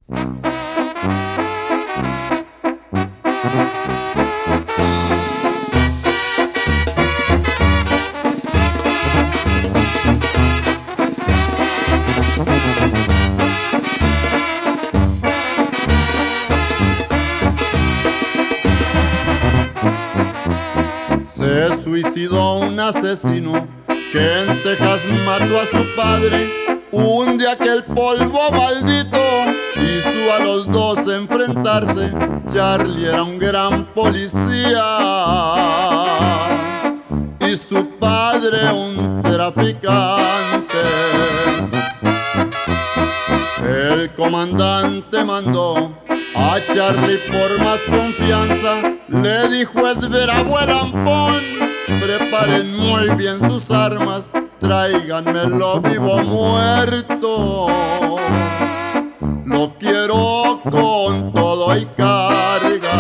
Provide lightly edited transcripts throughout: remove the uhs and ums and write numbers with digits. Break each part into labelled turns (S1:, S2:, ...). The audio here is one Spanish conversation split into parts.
S1: Se suicidó un asesino que en Texas mató a su padre. Un día que el polvo maldito hizo a los dos enfrentarse. Charlie era un gran policía y su padre un traficante. El comandante mandó a Charlie por más confianza. Le dijo: es bravo el ampón, preparen muy bien sus armas, tráiganmelo vivo o muerto. Lo quiero con todo y carga.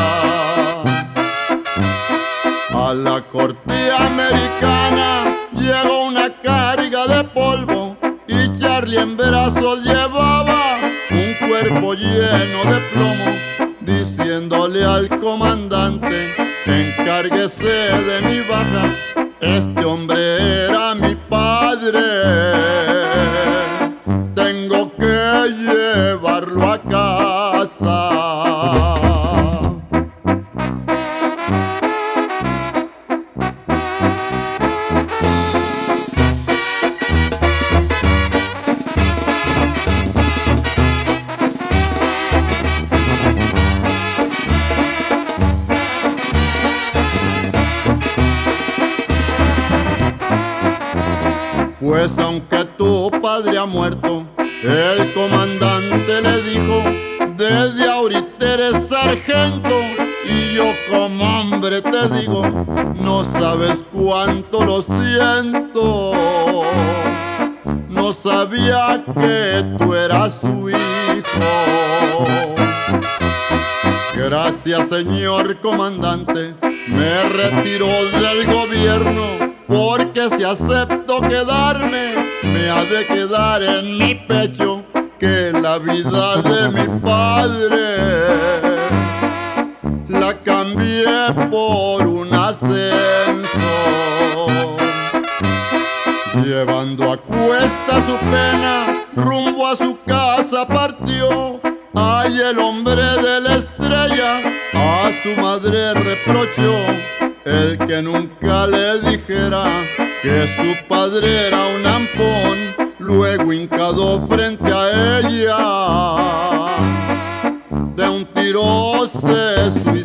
S1: A la corte americana llegó una carga de polvo y Charlie en brazos llevaba un cuerpo lleno de plomo, diciéndole al comandante: encárguese de mi baja, este hombre era mi padre, tengo que llevarlo a casa. Pues aunque tu padre ha muerto, el comandante le dijo: desde ahorita eres sargento, y yo como hombre te digo, no sabes cuánto lo siento. No sabía que tú eras su hijo. Gracias, señor comandante, me retiro del gobierno, porque si acepto quedarme, me ha de quedar en mi pecho que la vida de mi padre la cambié por un ascenso. Llevando a cuesta su pena, rumbo a su casa partió. Ay, el hombre de la estrella a su madre reprochó el que nunca le dijera que su padre era un ampón. Luego hincado frente a ella, de un tiro se suicidó.